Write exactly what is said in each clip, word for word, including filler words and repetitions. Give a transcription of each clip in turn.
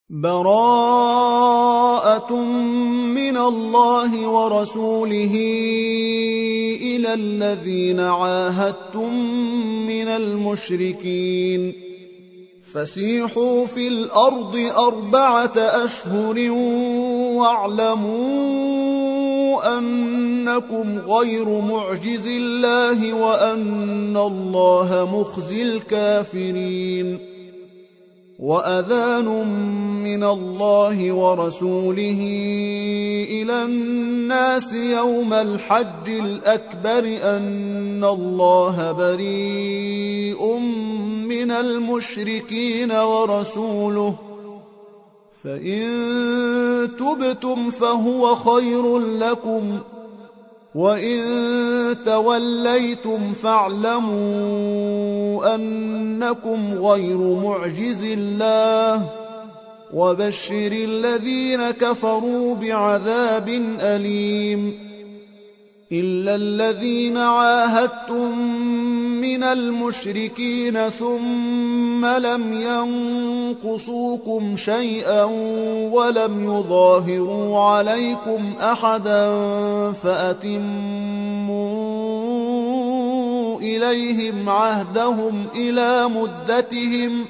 براءة من الله ورسوله إلى الذين عاهدتم من المشركين فسيحوا في الأرض أربعة أشهر واعلموا أنكم غير معجز الله وأن الله مخزي الكافرين وأذان من الله ورسوله إلى الناس يوم الحج الأكبر أن الله بريء من المشركين ورسوله فإن تبتم فهو خير لكم وإن توليتم فاعلموا أنكم غير معجز الله وبشر الذين كفروا بعذاب أليم إلا الذين عاهدتم من المشركين ثم لم ينقصوكم شيئا ولم يظاهروا عليكم أحدا فأتموا إليهم عهدهم إلى مدتهم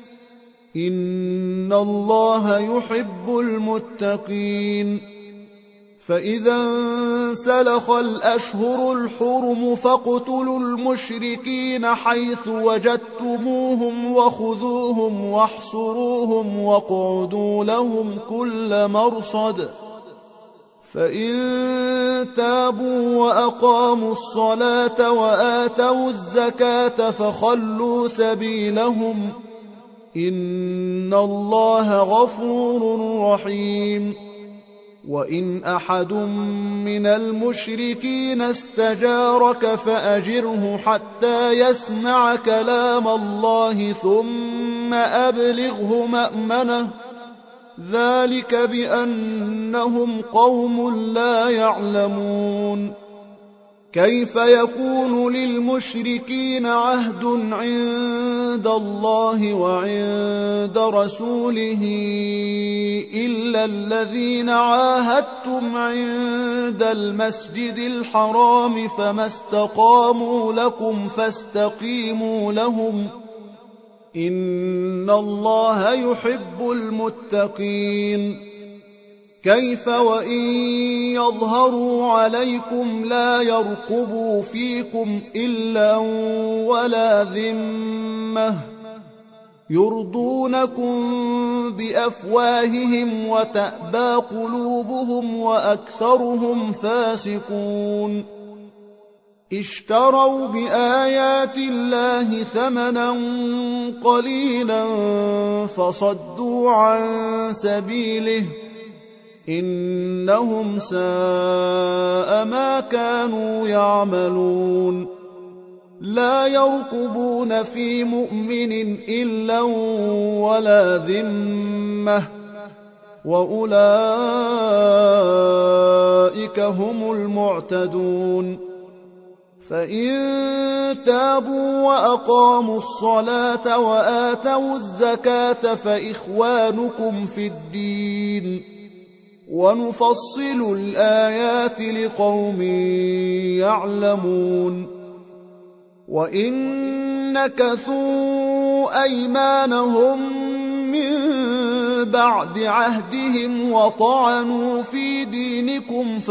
إن الله يحب المتقين فإذا انسلخ الأشهر الحرم فاقتلوا المشركين حيث وجدتموهم وخذوهم واحصروهم واقعدوا لهم كل مرصد فإن تابوا وأقاموا الصلاة وآتوا الزكاة فخلوا سبيلهم إن الله غفور رحيم وإن أحد من المشركين استجارك فأجره حتى يسمع كلام الله ثم أبلغه مأمنه ذلك بأنهم قوم لا يعلمون كيف يكون للمشركين عهد عند الله وعند رسوله إلا الذين عاهدتم عند المسجد الحرام فما استقاموا لكم فاستقيموا لهم إن الله يحب المتقين كيف وإن يظهروا عليكم لا يرقبوا فيكم إلا ولا ذمة يرضونكم بأفواههم وتأبى قلوبهم وأكثرهم فاسقون اشتروا بآيات الله ثمنا قليلا فصدوا عن سبيله إنهم ساء ما كانوا يعملون لا يرقبون في مؤمن إلا ولا ذمة وأولئك هم المعتدون فإن تابوا وأقاموا الصلاة وآتوا الزكاة فإخوانكم في الدين ونفصل الآيات لقوم يعلمون وإن نكثوا أيمانهم من بعد عهدهم وطعنوا في دينكم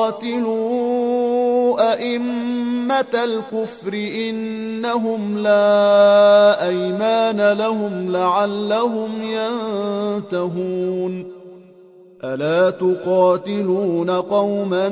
فقاتلوا أئمة الكفر إنهم لا أيمان لهم لعلهم ينتهون ألا تقاتلون قوما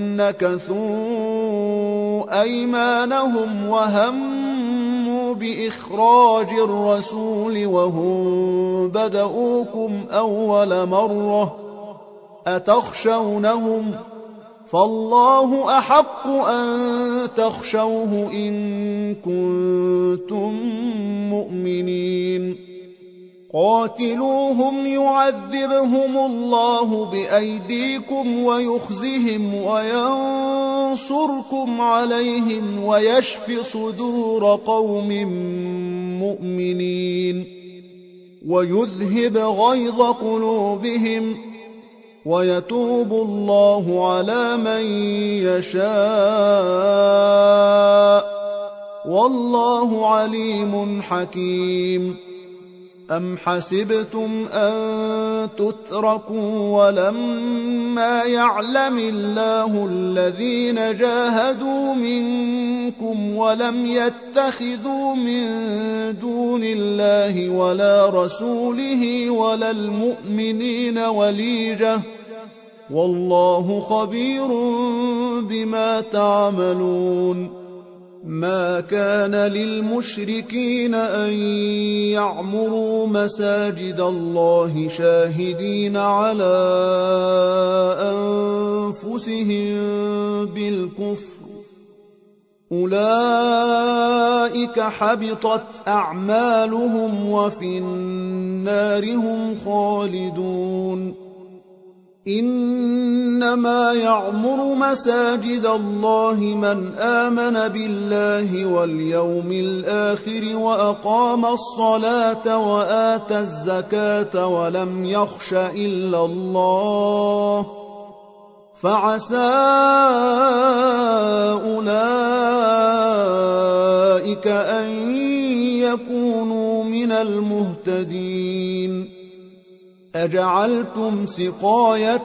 نكثوا أيمانهم وهموا بإخراج الرسول وهم بدؤوكم أول مرة أتخشونهم فالله أحق أن تخشوه إن كنتم مؤمنين قاتلوهم يعذبهم الله بأيديكم ويخزهم وينصركم عليهم ويشف صدور قوم مؤمنين ويذهب غيظ قلوبهم ويتوب الله على من يشاء والله عليم حكيم. أم حسبتم أن تتركوا ولما يعلم الله الذين جاهدوا منكم ولم يتخذوا من دون الله ولا رسوله ولا المؤمنين وليجة والله خبير بما تعملون. ما كان للمشركين أن يعمروا مساجد الله شاهدين على أنفسهم بالكفر أولئك حبطت أعمالهم وفي النار هم خالدون. إنما يعمر مساجد الله من آمن بالله واليوم الآخر وأقام الصلاة وآتى الزكاة ولم يخش إلا الله فعسى أولئك أن يكونوا من المهتدين. أجعلتم سقاية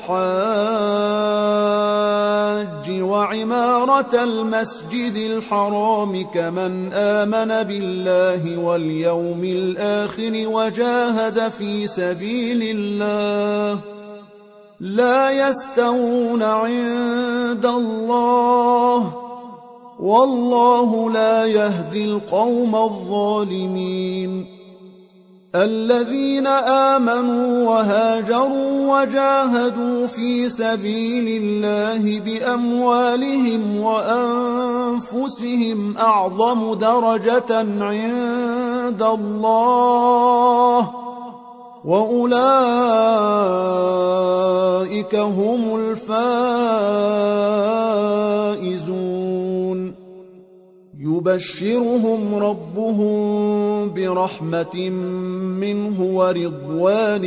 الحاج وعمارة المسجد الحرام كمن آمن بالله واليوم الآخر وجاهد في سبيل الله لا يستوون عند الله والله لا يهدي القوم الظالمين. الذين آمنوا وهاجروا وجاهدوا في سبيل الله بأموالهم وأنفسهم أعظم درجة عند الله وأولئك هم الفائزون. يبشرهم ربهم برحمة منه ورضوان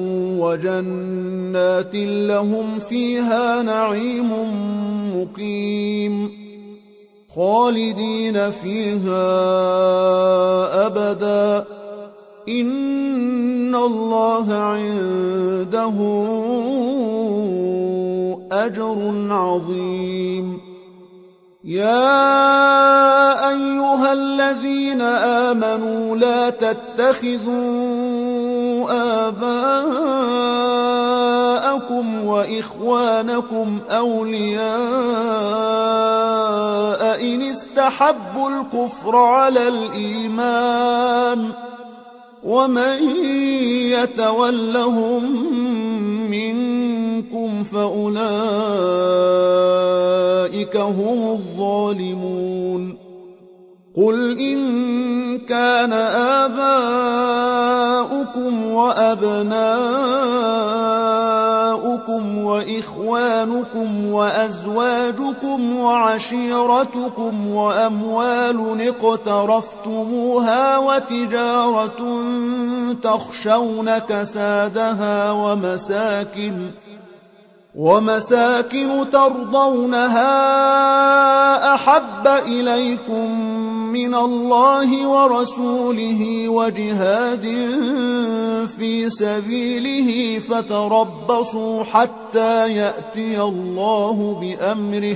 وجنات لهم فيها نعيم مقيم خالدين فيها أبدا إن الله عنده أجر عظيم. يا أيها الذين آمنوا لا تتخذوا آباءكم وإخوانكم أولياء إن استحبوا الكفر على الإيمان ومن يتولهم منكم فأولئك هم الظالمون. قل إن كان آباؤكم وأبناؤكم وإخوانكم وأزواجكم وعشيرتكم وأموال اقترفتموها وتجارة تخشون كسادها ومساكن ومساكن ترضونها أحب إليكم من الله ورسوله وجهاد في سبيله فتربصوا حتى يأتي الله بأمره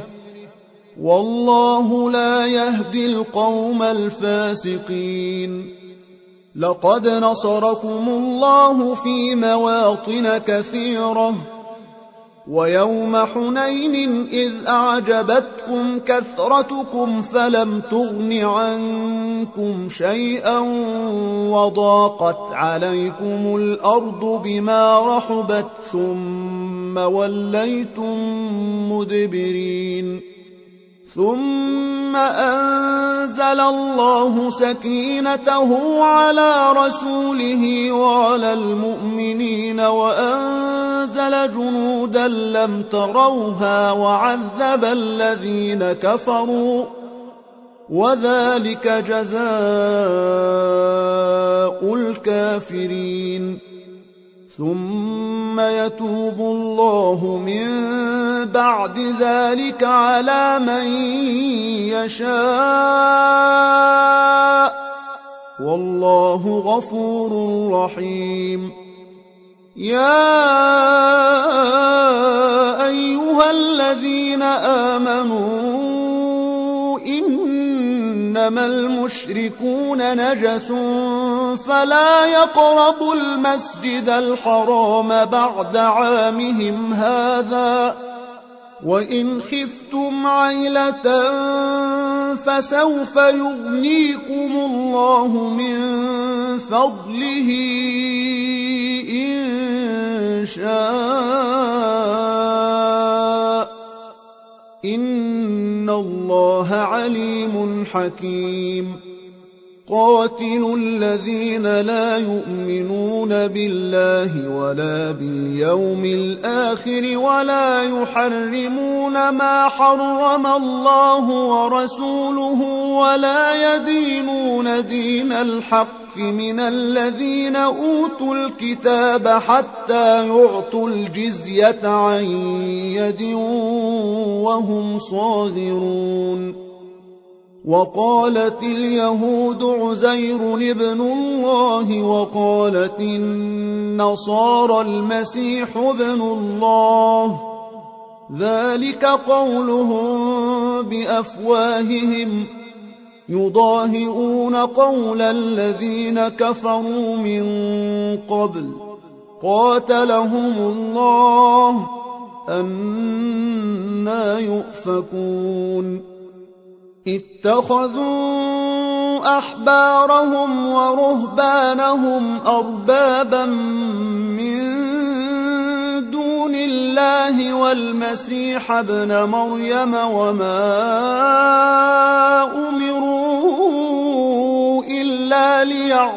والله لا يهدي القوم الفاسقين. لقد نصركم الله في مواطن كثيرة ويوم حنين إذ أعجبتكم كثرتكم فلم تغن عنكم شيئا وضاقت عليكم الأرض بما رحبت ثم وليتم مدبرين. ثم أنزل الله سكينته على رسوله وعلى المؤمنين وأنزل جنودا لم تروها وعذب الذين كفروا وذلك جزاء الكافرين. ثم يتوب الله من بعد ذلك على من يشاء والله غفور رحيم. يا أيها الذين آمنوا إنما المشركون نجس فلا يقربوا المسجد الحرام بعد عامهم هذا وإن خفتم عيلة فسوف يغنيكم الله من فضله إن شاء إن الله عليم حكيم. قاتلوا الذين لا يؤمنون بالله ولا باليوم الآخر ولا يحرمون ما حرم الله ورسوله ولا يدينون دين الحق من الذين أوتوا الكتاب حتى يعطوا الجزية عن يد وهم صاغرون. وقالت اليهود عزير ابن الله وقالت النصارى المسيح ابن الله ذلك قولهم بأفواههم يضاهئون قول الذين كفروا من قبل قاتلهم الله أنى يؤفكون. اتخذوا أحبارهم ورهبانهم أربابا من دون الله والمسيح ابن مريم وما أمروا إلا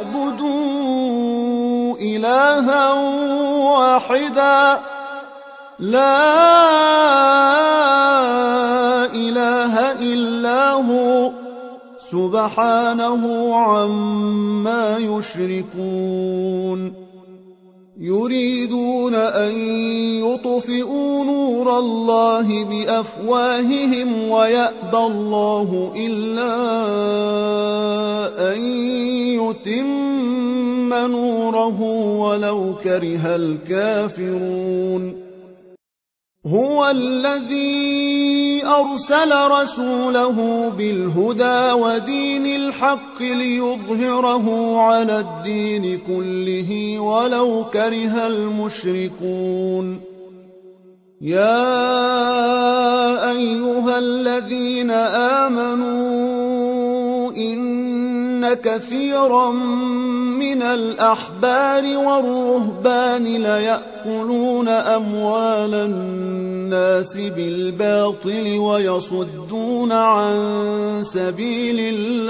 ليعبدوا إلها واحدا لا إله إلا هو سبحانه عما يشركون. يريدون أن يطفئوا نور الله بأفواههم ويأبى الله إلا أن يتم نوره ولو كره الكافرون. هو الذي أرسل رسوله بالهدى ودين الحق ليظهره على الدين كله ولو كره المشركون. يا أيها الذين آمنوا إن كثيرا من الأحبار والرهبان ليأكلون أموال الناس بالباطل ويصدون عن سبيل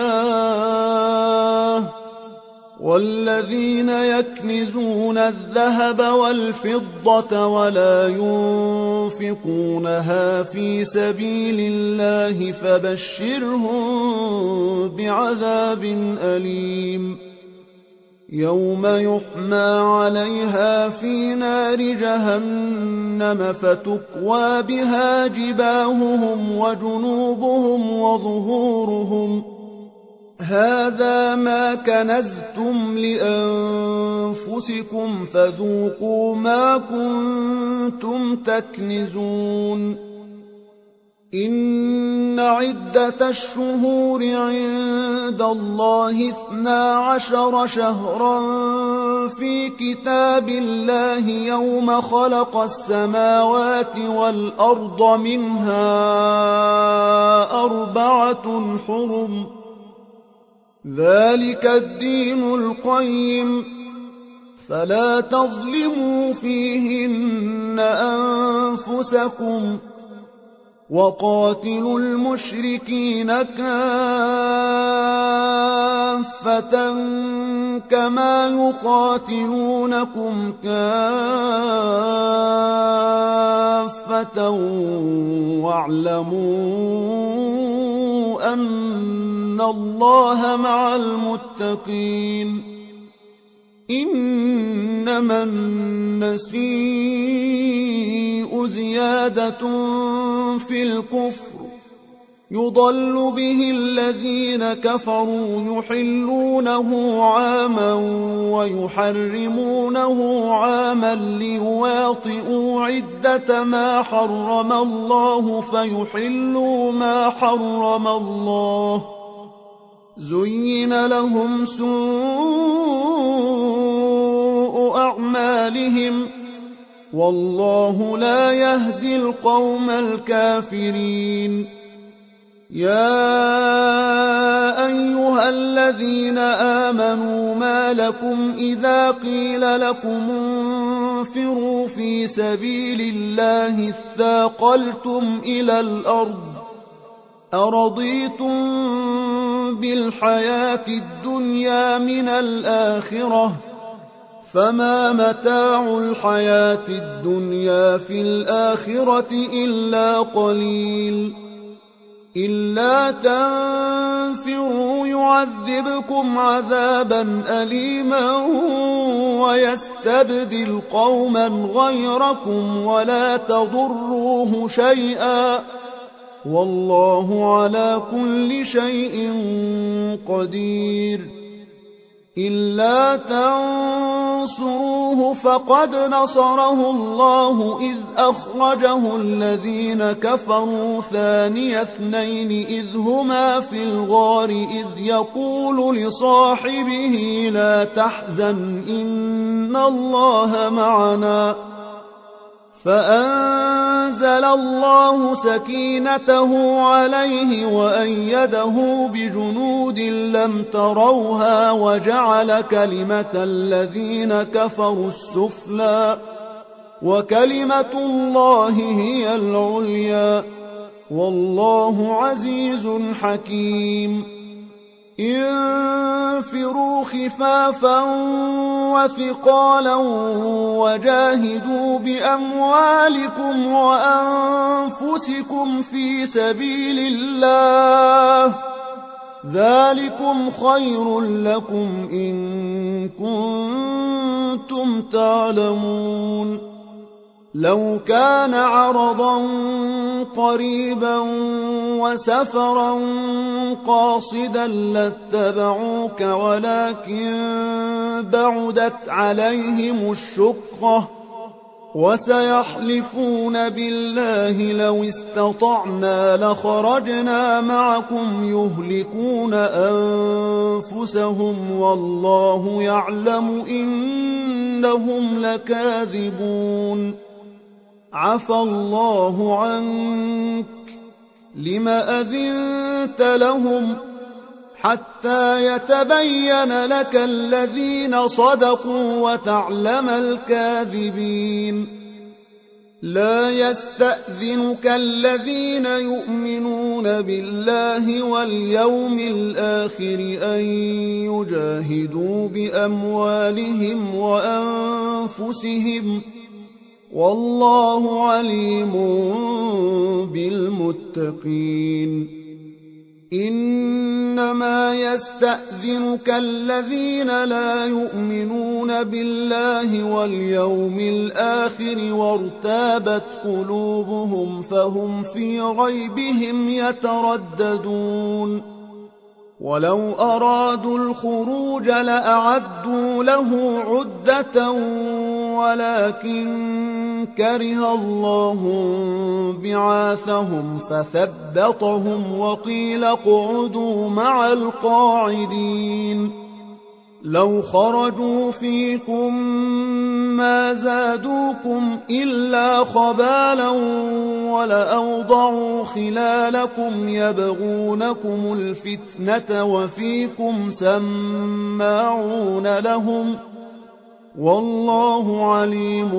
الله والذين يكنزون الذهب والفضة ولا ينفقونها في سبيل الله فبشرهم بعذاب أليم. يوم يحمى عليها في نار جهنم فتكوى بها جباههم وجنوبهم وظهورهم هذا ما كنزتم لأنفسكم فذوقوا ما كنتم تكنزون. إن عدة الشهور عند الله اثنا عشر شهرا في كتاب الله يوم خلق السماوات والأرض منها أربعة حرم ذلك الدين القيم فلا تظلموا فيهن أنفسكم وقاتلوا المشركين كافة كما يقاتلونكم كافة واعلموا أن إن الله مع المتقين إنما النسيء زيادة في الكفر يضل به الذين كفروا يحلونه عاما ويحرمونه عاما ليواطئوا عدة ما حرم الله فيحلوا ما حرم الله زين لهم سوء أعمالهم والله لا يهدي القوم الكافرين يا أيها الذين آمنوا ما لكم إذا قيل لكم انفروا في سبيل الله اثاقلتم إلى الأرض أرضيتم بالحياة الدنيا من الآخرة فما متاع الحياة الدنيا في الآخرة إلا قليل إلا تنفروا يعذبكم عذابا أليما ويستبدل قوما غيركم ولا تضروه شيئا والله على كل شيء قدير إلا تنصروه فقد نصره الله إذ أخرجه الذين كفروا ثاني اثنين إذ هما في الغار إذ يقول لصاحبه لا تحزن إن الله معنا فأنزل الله سكينته عليه وأيده بجنود لم تروها وجعل كلمة الذين كفروا السفلى وكلمة الله هي العليا والله عزيز حكيم انفروا خفافا وثقالا وجاهدوا بأموالكم وأنفسكم في سبيل الله ذلكم خير لكم إن كنتم تعلمون لو كان عرضا قريبا وسفرا قاصدا لاتبعوك ولكن بعدت عليهم الشقة وسيحلفون بالله لو استطعنا لخرجنا معكم يهلكون أنفسهم والله يعلم إنهم لكاذبون عفى الله عنك لم أذنت لهم حتى يتبين لك الذين صدقوا وتعلم الكاذبين لا يستأذنك الذين يؤمنون بالله واليوم الآخر أن يجاهدوا بأموالهم وأنفسهم والله عليم بالمتقين إنما يستأذنك الذين لا يؤمنون بالله واليوم الآخر وارتابت قلوبهم فهم في ريبهم يترددون ولو أرادوا الخروج لأعدوا له عدة ولكن كره الله بعاثهم فثبطهم وقيل اقعدوا مع القاعدين لو خرجوا فيكم ما زادوكم إلا خبالا ولأوضعوا خلالكم يبغونكم الفتنة وفيكم سماعون لهم والله عليم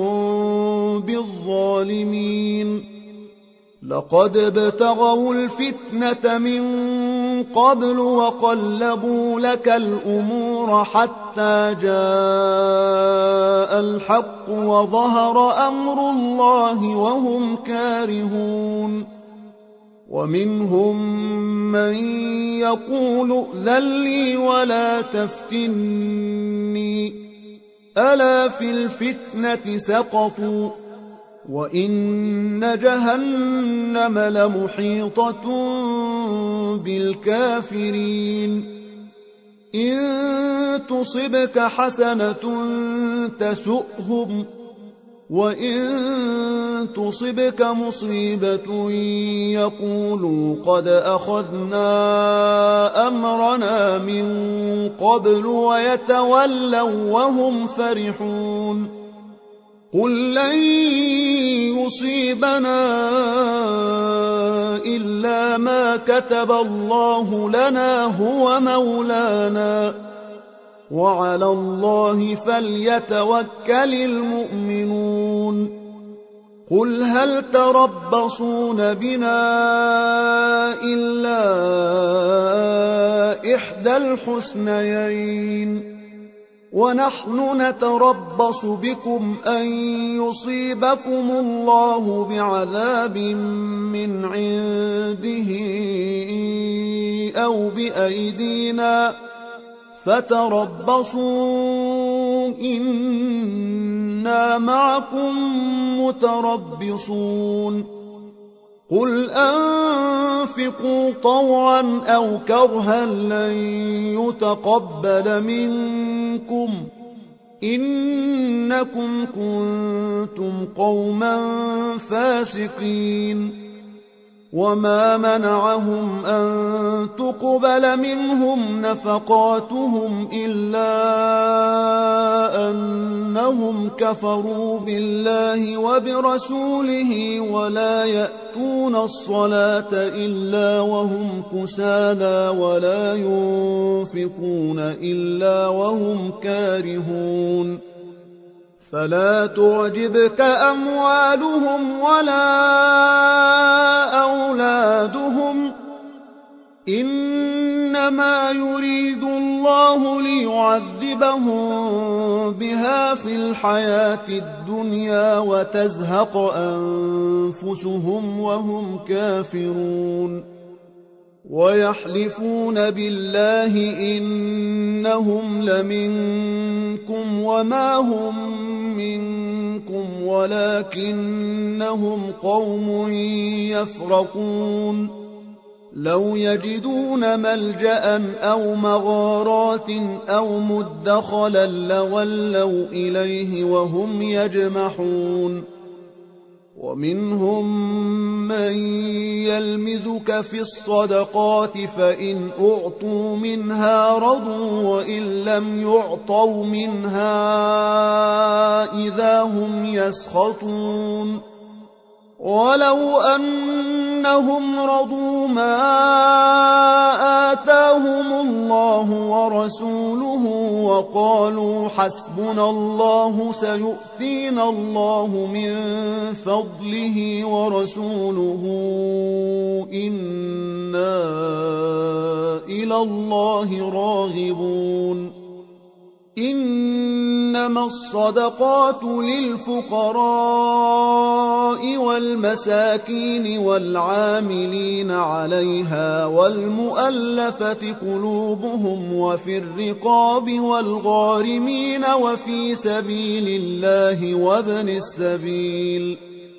بالظالمين لقد ابتغوا الفتنة من قبل وقلبوا لك الأمور حتى جاء الحق وظهر أمر الله وهم كارهون ومنهم من يقول ائذن لي ولا تفتني ألا في الفتنة سقطوا وإن جهنم لمحيطة بالكافرين إن تصبك حسنة تسؤهم وإن تصبك مصيبة يقولوا قد أخذنا أمرنا من قبل ويتولوا وهم فرحون قل لن يصيبنا إلا ما كتب الله لنا هو مولانا وعلى الله فليتوكل المؤمنون قل هل تربصون بنا إلا إحدى الحسنيين ونحن نتربص بكم أن يصيبكم الله بعذاب من عنده أو بأيدينا فتربصوا إنا معكم متربصون قل أنفقوا طوعا أو كرها لن يتقبل منكم إنكم كنتم قوما فاسقين وما منعهم أن تقبل منهم نفقاتهم إلا أنهم كفروا بالله وبرسوله ولا يأتون الصلاة إلا وهم كسالى ولا ينفقون إلا وهم كارهون فلا تعجبك أموالهم ولا أولادهم إنما يريد الله ليعذبهم بها في الحياة الدنيا وتزهق أنفسهم وهم كافرون ويحلفون بالله إنهم لمنكم وما هم منكم ولكنهم قوم يفرقون لو يجدون ملجأ أو مغارات أو مدخلا لولوا إليه وهم يجمحون ومنهم من يلمزك في الصدقات فإن أعطوا منها رضوا وإن لم يعطوا منها إذا هم يسخطون ولو أنهم رضوا ما آتاهم الله ورسوله وقالوا حسبنا الله سيؤتينا الله من فضله ورسوله إنا إلى الله راغبون إنما الصدقات للفقراء والمساكين والعاملين عليها والمؤلفة قلوبهم وفي الرقاب والغارمين وفي سبيل الله وابن السبيل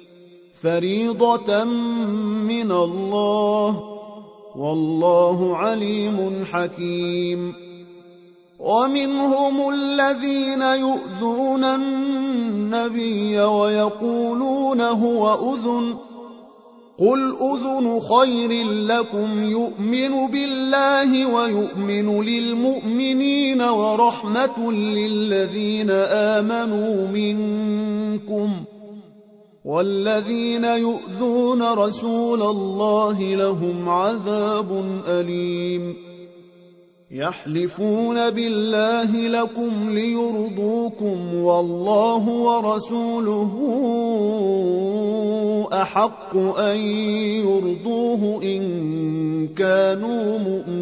فريضة من الله والله عليم حكيم ومنهم الذين يؤذون النبي ويقولون هو أذن قل أذن خير لكم يؤمن بالله ويؤمن للمؤمنين ورحمة للذين آمنوا منكم والذين يؤذون رسول الله لهم عذاب أليم يحلفون بالله لكم ليرضوكم والله ورسوله أحق أن يرضوه إن كانوا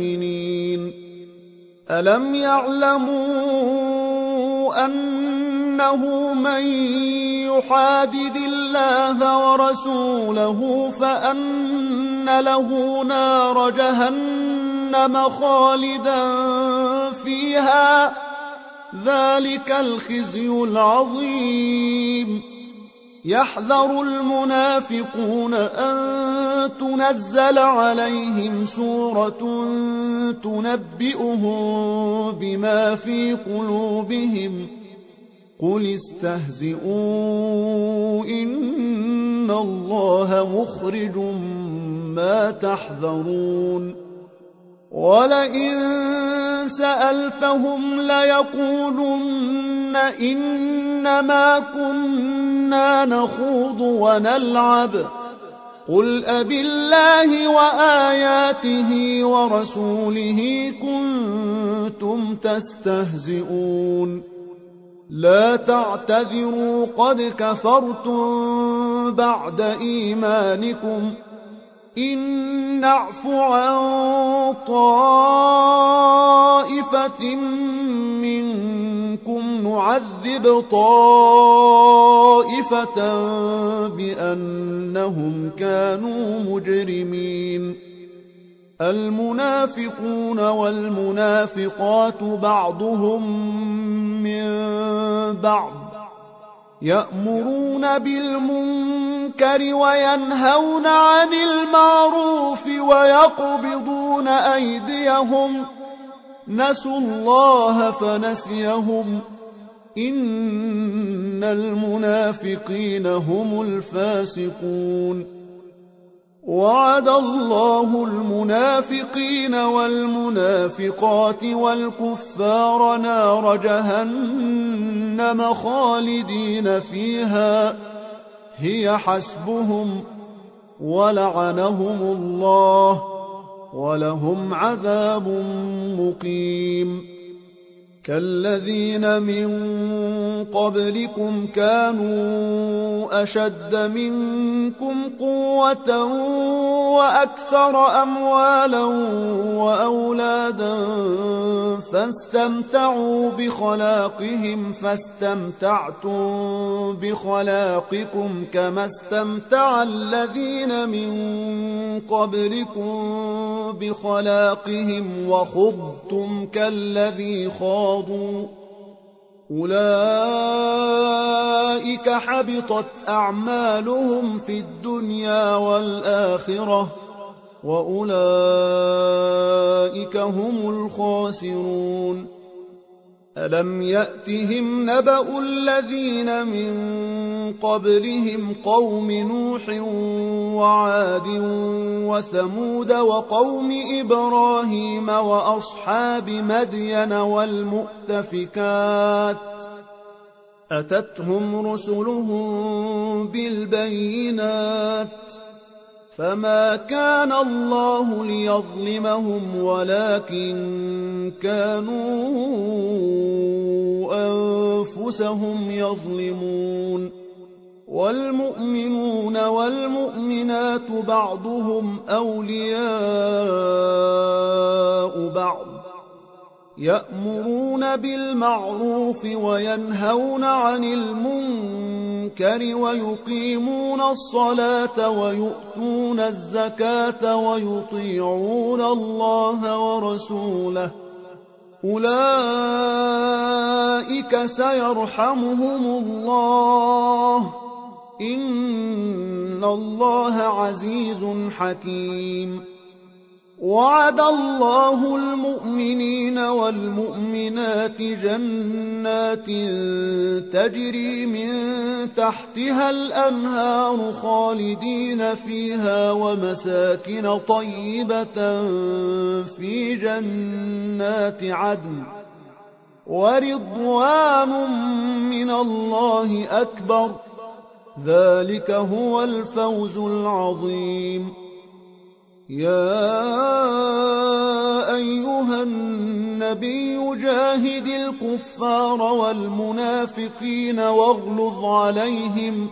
مؤمنين ألم يعلموا أن أنه من يحادد الله ورسوله فأن له نار جهنم خالدا فيها ذلك الخزي العظيم. يحذر المنافقون أن تنزل عليهم سورة تنبئهم بما في قلوبهم قل استهزئوا إن الله مخرج ما تحذرون. ولئن سألتهم ليقولن إنما كنا نخوض ونلعب قل أبالله وآياته ورسوله كنتم تستهزئون. لا تعتذروا قد كفرتم بعد إيمانكم إن نعف عن طائفة منكم نعذب طائفة بأنهم كانوا مجرمين. المنافقون والمنافقات بعضهم من بعض يأمرون بالمنكر وينهون عن المعروف ويقبضون أيديهم نسوا الله فنسيهم إن المنافقين هم الفاسقون. وعد الله المنافقين والمنافقات والكفار نار جهنم خالدين فيها هي حسبهم ولعنهم الله ولهم عذاب مقيم. كالذين من قبلكم كانوا أشد منكم قوة وأكثر أموالا وأولادا فاستمتعوا بخلاقهم فاستمتعتم بخلاقكم كما استمتع الذين من قبلكم بخلاقهم وخضتم كالذي خاضوا أولئك حبطت أعمالهم في الدنيا والآخرة وأولئك هم الخاسرون. ألم يأتهم نبأ الذين من قبلهم قوم نوح وعاد وثمود وقوم إبراهيم وأصحاب مدين والمؤتفكات أتتهم رسلهم بالبينات فما كان الله ليظلمهم ولكن كانوا أنفسهم يظلمون. والمؤمنون والمؤمنات بعضهم أولياء بعض يأمرون بالمعروف وينهون عن المنكر ويقيمون الصلاة ويؤتون الزكاة ويطيعون الله ورسوله أولئك سيرحمهم الله إن الله عزيز حكيم. وعد الله المؤمنين والمؤمنات جنات تجري من تحتها الأنهار خالدين فيها ومساكن طيبة في جنات عدن ورضوان من الله أكبر ذلك هو الفوز العظيم. يا أيها النبي جاهد الكفار والمنافقين واغلظ عليهم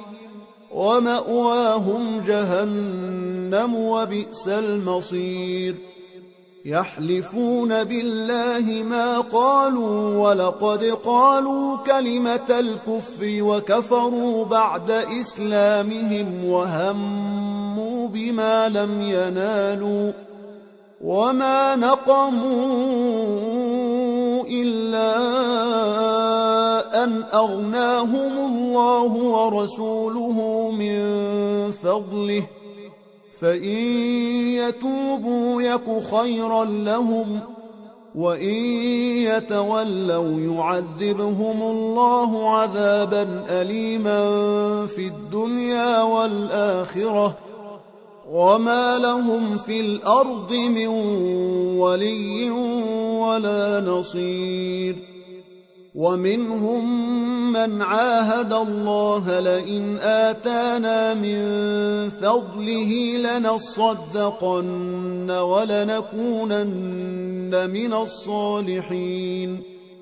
ومأواهم جهنم وبئس المصير. يحلفون بالله ما قالوا ولقد قالوا كلمة الكفر وكفروا بعد إسلامهم وهموا بما لم ينالوا وما نقموا إلا أن أغناهم الله ورسوله من فضله فإن يتوبوا يك خيرا لهم وإن يتولوا يعذبهم الله عذابا أليما في الدنيا والآخرة وما لهم في الأرض من ولي ولا نصير. ومنهم من عاهد الله لئن آتانا من فضله لنصدقن ولنكونن من الصالحين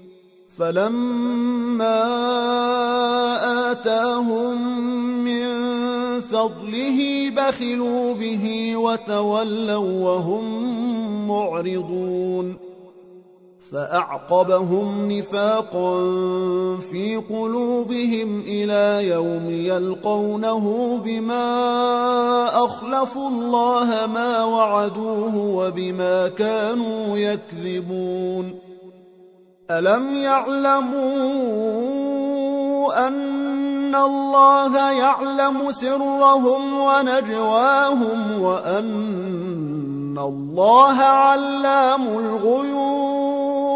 فلما آتاهم من فضله بخلوا به وتولوا وهم معرضون فأعقبهم نفاقا في قلوبهم إلى يوم يلقونه بما أخلفوا الله ما وعدوه وبما كانوا يكذبون. ألم يعلموا أن الله يعلم سرهم ونجواهم وأن الله علام الغيوب؟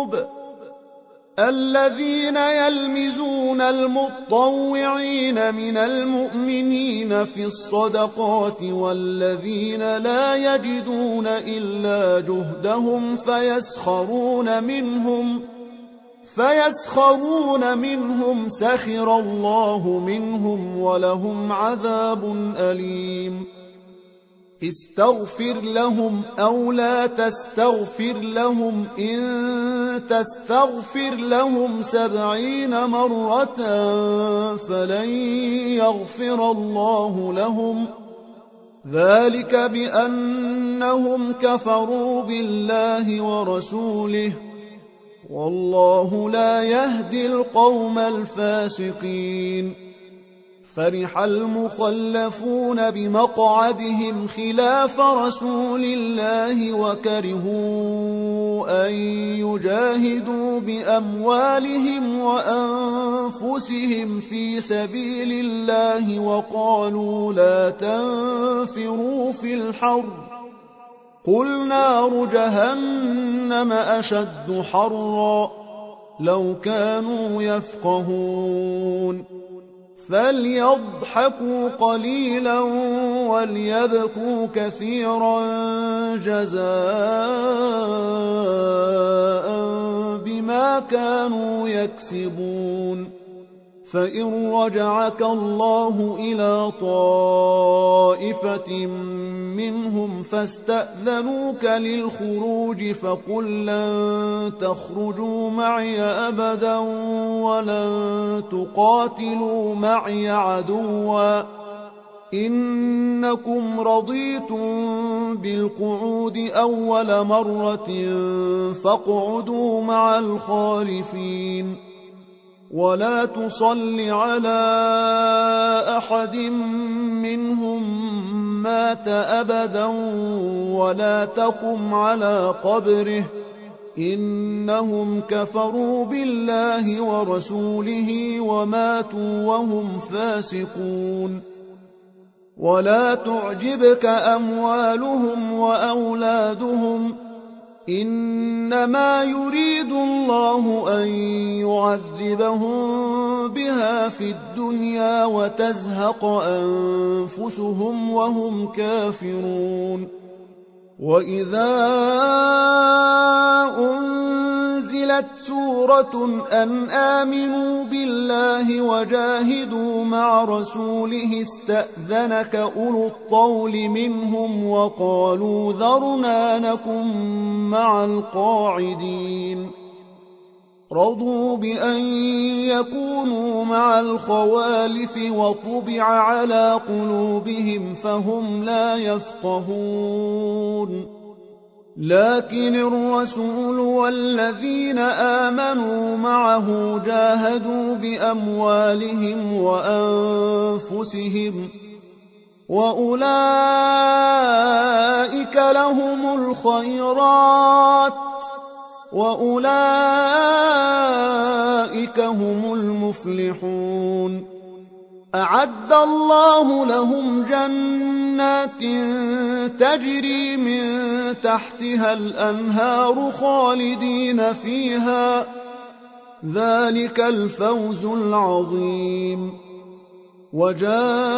الذين يلمزون المطوعين من المؤمنين في الصدقات والذين لا يجدون إلا جهدهم فيسخرون منهم فيسخرون منهم سخر الله منهم ولهم عذاب أليم. استغفر لهم أو لا تستغفر لهم إن تستغفر لهم سبعين مرة فلن يغفر الله لهم ذلك بأنهم كفروا بالله ورسوله والله لا يهدي القوم الفاسقين. فرح المخلفون بمقعدهم خلاف رسول الله وكرهوا أن يجاهدوا بأموالهم وأنفسهم في سبيل الله وقالوا لا تنفروا في الحر قل نار جهنم أشد حرا لو كانوا يفقهون. فليضحكوا قليلا وليبكوا كثيرا جزاء بما كانوا يكسبون. فإن رجعك الله إلى طائفة منهم فاستأذنوك للخروج فقل لن تخرجوا معي أبدا ولن تقاتلوا معي عدوا إنكم رضيتم بالقعود أول مرة فاقعدوا مع الخالفين. ولا تصل على أحد منهم مات أبدا ولا تقم على قبره إنهم كفروا بالله ورسوله وماتوا وهم فاسقون. ولا تعجبك أموالهم وأولادهم إنما يريد الله أن يعذبهم بها في الدنيا وتزهق أنفسهم وهم كافرون. وإذا أنزلت سورة أن آمنوا بالله وجاهدوا مع رسوله استأذنك أولو الطول منهم وقالوا ذرنا نكن مع القاعدين. رضوا بأن يكونوا مع الخوالف وطبع على قلوبهم فهم لا يفقهون. لكن الرسول والذين آمنوا معه جاهدوا بأموالهم وأنفسهم وأولئك لهم الخيرات وأولئك هم المفلحون. أعد الله لهم جنات تجري من تحتها الأنهار خالدين فيها، ذلك الفوز العظيم. وجاء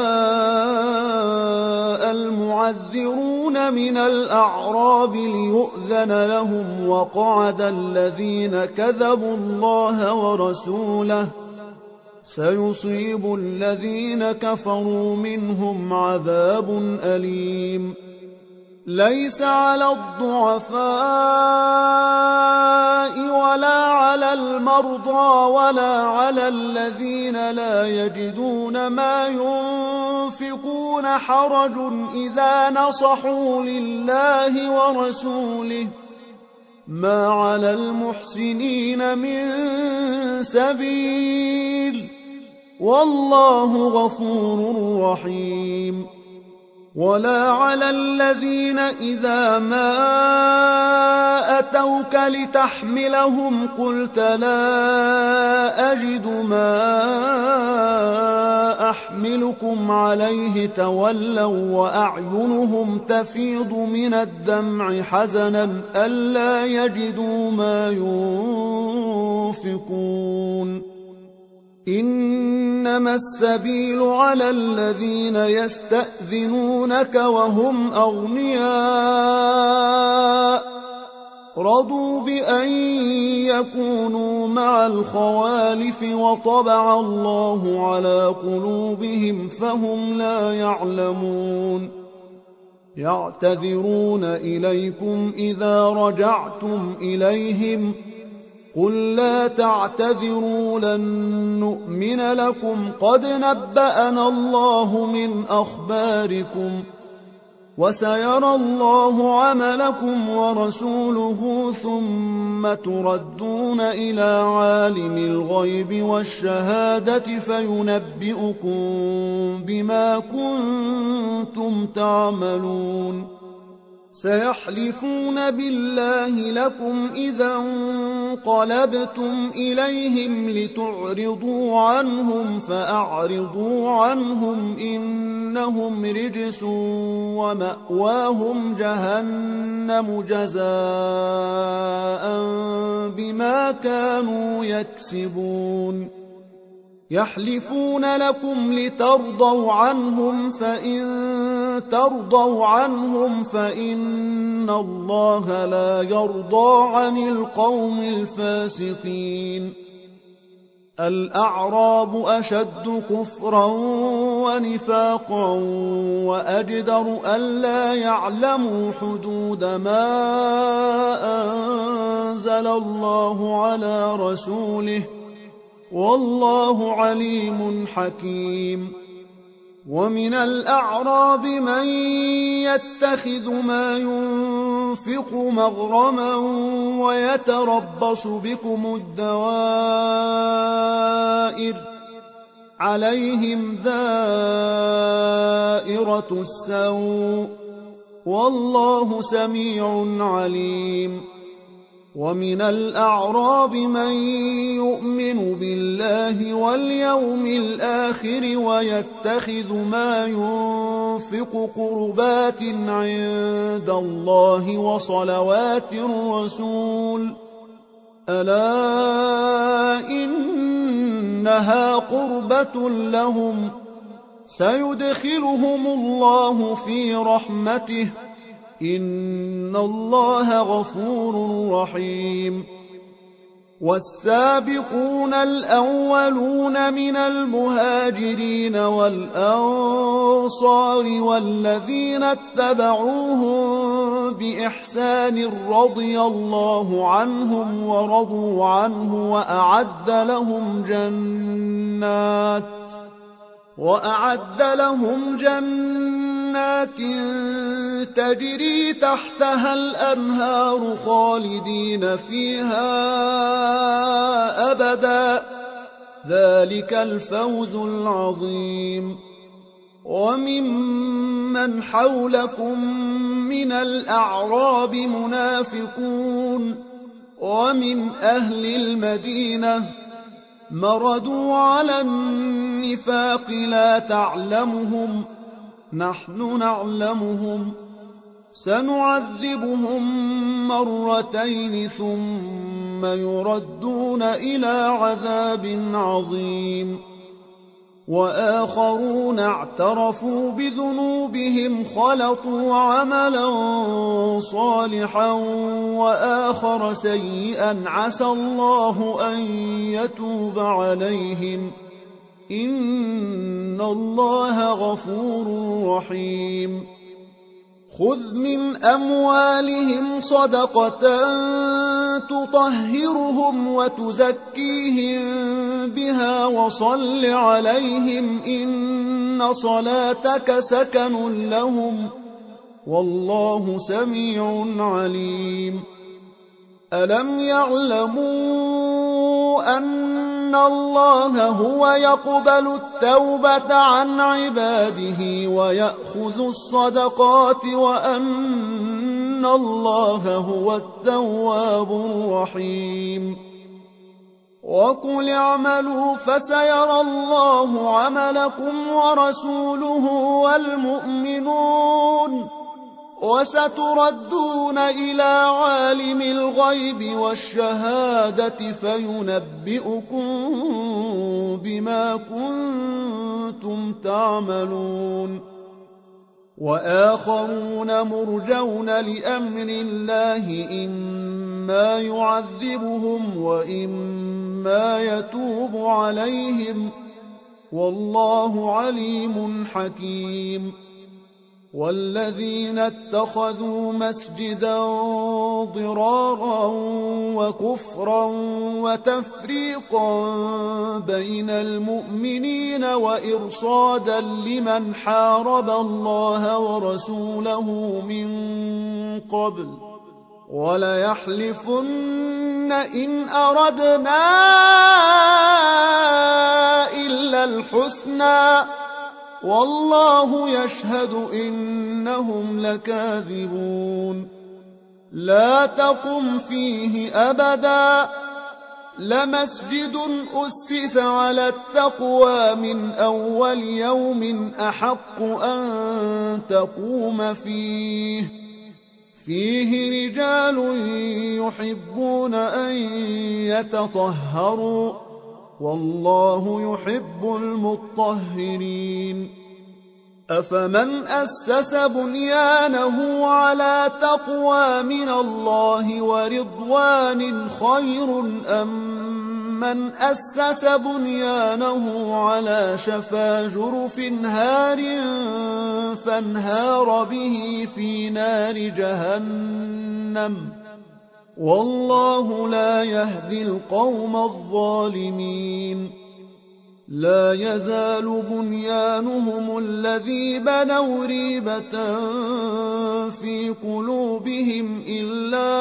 المعذرون من الأعراب ليؤذن لهم وقعد الذين كذبوا الله ورسوله، سيصيب الذين كفروا منهم عذاب أليم. ليس على الضعفاء ولا على المرضى ولا على الذين لا يجدون ما ينفقون حرج إذا نصحوا لله ورسوله، ما على المحسنين من سبيل، والله غفور رحيم. ولا على الذين إذا ما أتوك لتحملهم قلت لا أجد ما أحملكم عليه تولوا وأعينهم تفيض من الدمع حزنا ألا يجدوا ما ينفقون. إنما السبيل على الذين يستأذنونك وهم أغنياء رضوا بأن يكونوا مع الخوالف وطبع الله على قلوبهم فهم لا يعلمون. يعتذرون إليكم إذا رجعتم إليهم قل لا تعتذروا لن نؤمن لكم قد نبأنا الله من أخباركم وسيرى الله عملكم ورسوله ثم تردون إلى عالم الغيب والشهادة فينبئكم بما كنتم تعملون. سيحلفون بالله لكم إذا انقلبتم إليهم لتعرضوا عنهم فأعرضوا عنهم إنهم رجس ومأواهم جهنم جزاء بما كانوا يكسبون. يحلفون لكم لترضوا عنهم فإن ترضوا عنهم فإن الله لا يرضى عن القوم الفاسقين. الأعراب أشد كفرا ونفاقا وأجدر ألا يعلموا حدود ما أنزل الله على رسوله والله عليم حكيم. ومن الأعراب من يتخذ ما ينفق مغرما ويتربص بكم الدوائر عليهم دائرة السوء والله سميع عليم. ومن الأعراب من يؤمن بالله واليوم الآخر ويتخذ ما ينفق قربات عند الله وصلوات الرسول ألا إنها قربة لهم سيدخلهم الله في رحمته إن الله غفور رحيم. والسابقون الأولون من المهاجرين والأنصار والذين اتبعوهم بإحسان رضي الله عنهم ورضوا عنه وأعد لهم جنات وأعد لهم جنات جنات تجري تحتها الأنهار خالدين فيها أبدا ذلك الفوز العظيم. وممن حولكم من الأعراب منافقون ومن أهل المدينة مردوا على النفاق لا تعلمهم نحن نعلمهم سنعذبهم مرتين ثم يردون إلى عذاب عظيم. وآخرون اعترفوا بذنوبهم خلطوا عملا صالحا وآخر سيئا عسى الله أن يتوب عليهم إن الله غفور رحيم. خذ من أموالهم صدقة تطهرهم وتزكيهم بها وصل عليهم إن صلاتك سكن لهم والله سميع عليم. ألم يعلموا أن الله هو يقبل التوبة عن عباده ويأخذ الصدقات وأن الله هو التواب الرحيم. وقل اعملوا فسيرى الله عملكم ورسوله والمؤمنون وستردون إلى عالم الغيب والشهادة فينبئكم بما كنتم تعملون. وآخرون مرجون لأمر الله إما يعذبهم وإما يتوب عليهم والله عليم حكيم. والذين اتخذوا مسجدا ضرارا وكفرا وتفريقا بين المؤمنين وإرصادا لمن حارب الله ورسوله من قبل وليحلفن إن أردنا إلا الحسنى والله يشهد إنهم لكاذبون. لا تقم فيه أبدا لمسجد أسس على التقوى من أول يوم أحق أن تقوم فيه فيه رجال يحبون أن يتطهروا والله يحب المطهرين. أفمن أسس بنيانه على تقوى من الله ورضوان خير أم من أسس بنيانه على شفا جرف هار فانهار به في نار جهنم والله لا يهدي القوم الظالمين. لا يزال بنيانهم الذي بنوا ريبة في قلوبهم إلا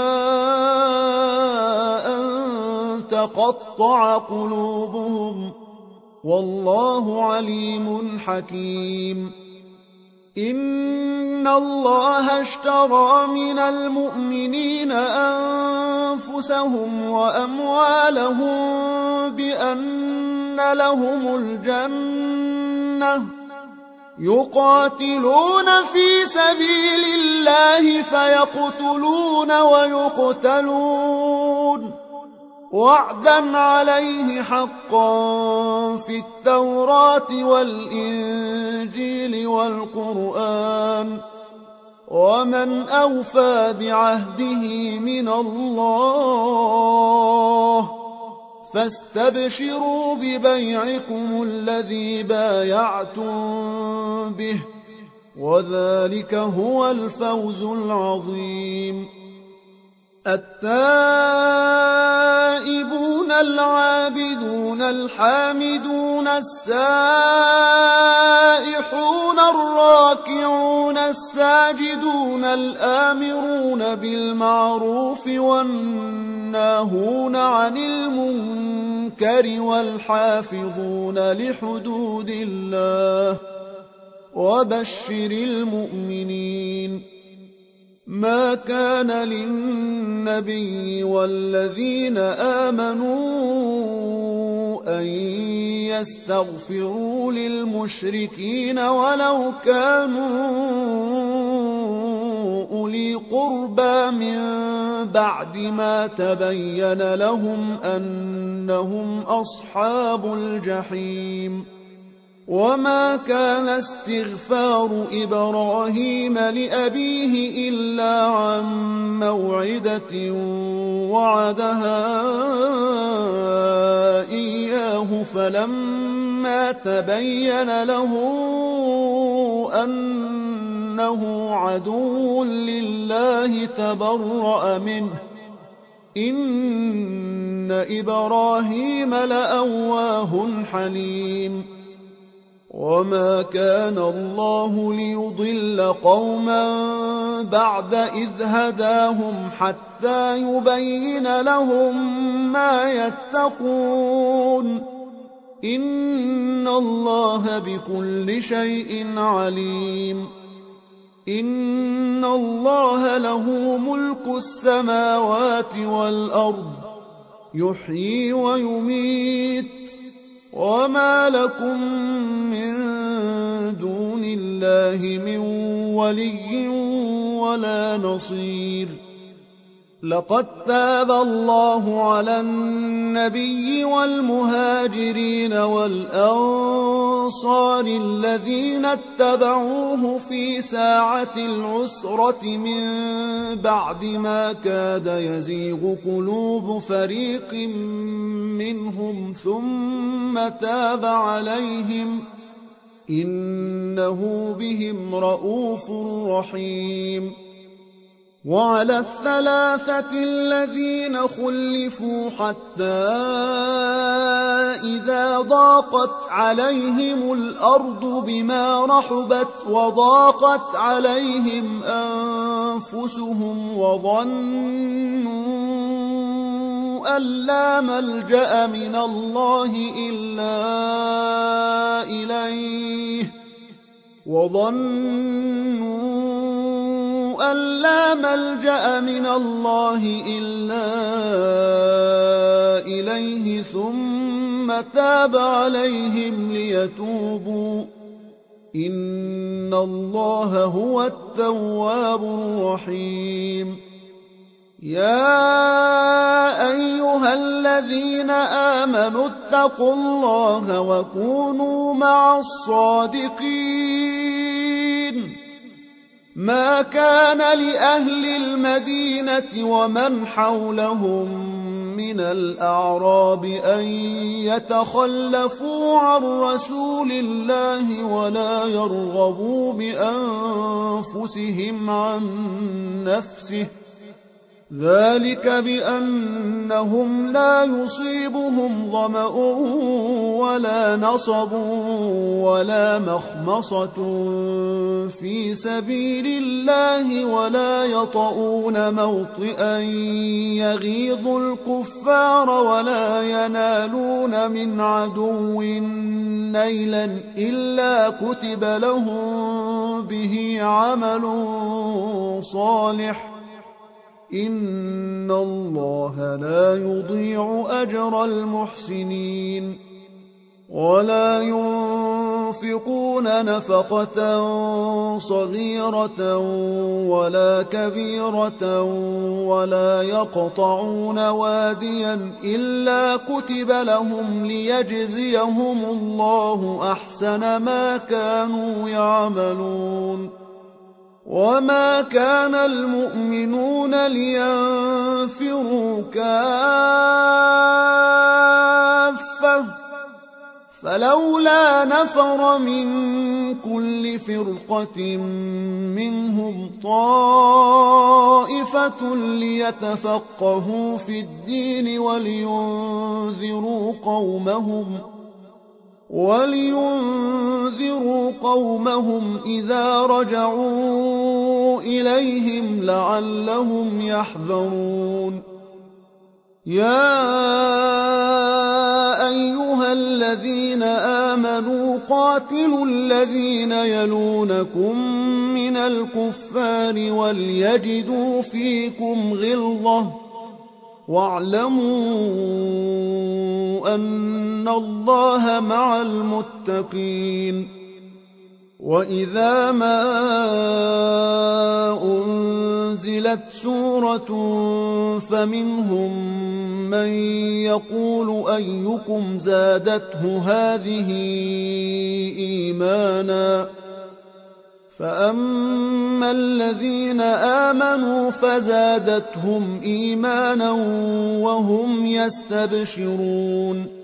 أن تقطع قلوبهم والله عليم حكيم. إن الله اشترى من المؤمنين أنفسهم وأموالهم بأن لهم الجنة يقاتلون في سبيل الله فيقتلون ويقتلون وعدا عليه حقا في التوراة والإنجيل والقرآن ومن أوفى بعهده من الله فاستبشروا ببيعكم الذي بايعتم به وذلك هو الفوز العظيم. التائبون العابدون الحامدون السائحون الراكعون الساجدون الآمرون بالمعروف والناهون عن المنكر والحافظون لحدود الله وبشر المؤمنين. ما كان للنبي والذين آمنوا أن يستغفروا للمشركين ولو كانوا أولي قربى من بعد ما تبين لهم أنهم أصحاب الجحيم. وما كان استغفار إبراهيم لأبيه إلا عن موعدة وعدها إياه فلما تبين له أنه عدو لله تبرأ منه إن إبراهيم لأواه حليم. وما كان الله ليضل قوما بعد إذ هداهم حتى يبين لهم ما يتقون إن الله بكل شيء عليم. إن الله له ملك السماوات والأرض يحيي ويميت وما لكم من دون الله من ولي ولا نصير. لقد تاب الله على النبي والمهاجرين والأنصار الذين اتبعوه في ساعة العسرة من بعد ما كاد يزيغ قلوب فريق منهم ثم تاب عليهم إنه بهم رءوف رحيم. وعلى الثلاثة الذين خلفوا حتى إذا ضاقت عليهم الأرض بما رحبت وضاقت عليهم أنفسهم وظنوا أن لا ملجأ من الله إلا إليه وظنوا أن لا ملجأ من الله إلا إليه ثم تاب عليهم ليتوبوا إن الله هو التواب الرحيم. يا أيها الذين آمنوا اتقوا الله وكونوا مع الصادقين. ما كان لأهل المدينة ومن حولهم من الأعراب أن يتخلفوا عن رسول الله ولا يرغبوا بأنفسهم عن نفسه ذلك بأنهم لا يصيبهم ظمأ ولا نصب ولا مخمصة في سبيل الله ولا يطؤون موطئا يغيظ الكفار ولا ينالون من عدو نيلا إلا كتب لهم به عمل صالح إن الله لا يضيع أجر المحسنين. ولا ينفقون نفقة صغيرة ولا كبيرة ولا يقطعون واديا إلا كتب لهم ليجزيهم الله أحسن ما كانوا يعملون. وما كان المؤمنون لينفروا كافة فلولا نفر من كل فرقة منهم طائفة ليتفقهوا في الدين ولينذروا قومهم ولينذروا قومهم إذا رجعوا إليهم لعلهم يحذرون يا أيها الذين آمنوا قاتلوا الذين يلونكم من الكفار وليجدوا فيكم غلظة واعلموا أن الله مع المتقين وإذا ما أنزلت سورة فمنهم من يقول أيكم زادته هذه إيمانا فأما الذين آمنوا فزادتهم إيمانا وهم يستبشرون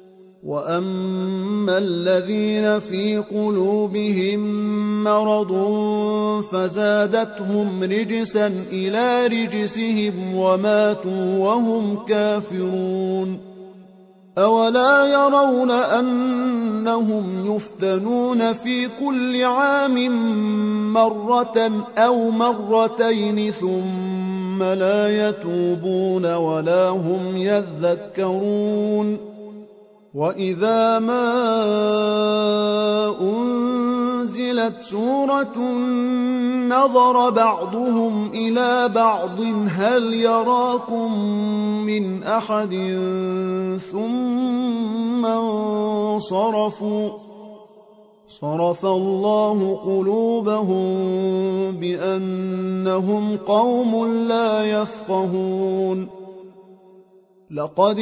وأما الذين في قلوبهم مرض فزادتهم رجسا إلى رجسهم وماتوا وهم كافرون أولا يرون أنهم يفتنون في كل عام مرة أو مرتين ثم لا يتوبون ولا هم يذكرون وإذا ما أنزلت سورة نظر بعضهم إلى بعض هل يراكم من أحد ثم انصرفوا صرف الله قلوبهم بأنهم قوم لا يفقهون لقد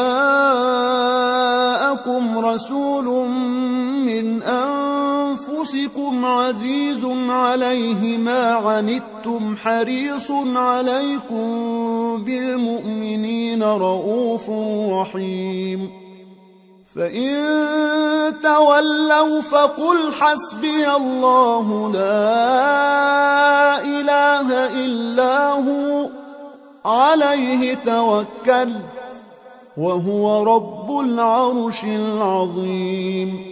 جاءكم رسول من أنفسكم عزيز عليه ما عنتم حريص عليكم بالمؤمنين رؤوف رحيم فإن تولوا فقل حسبي الله لا إله إلا هو عليه توكلت وهو رب العرش العظيم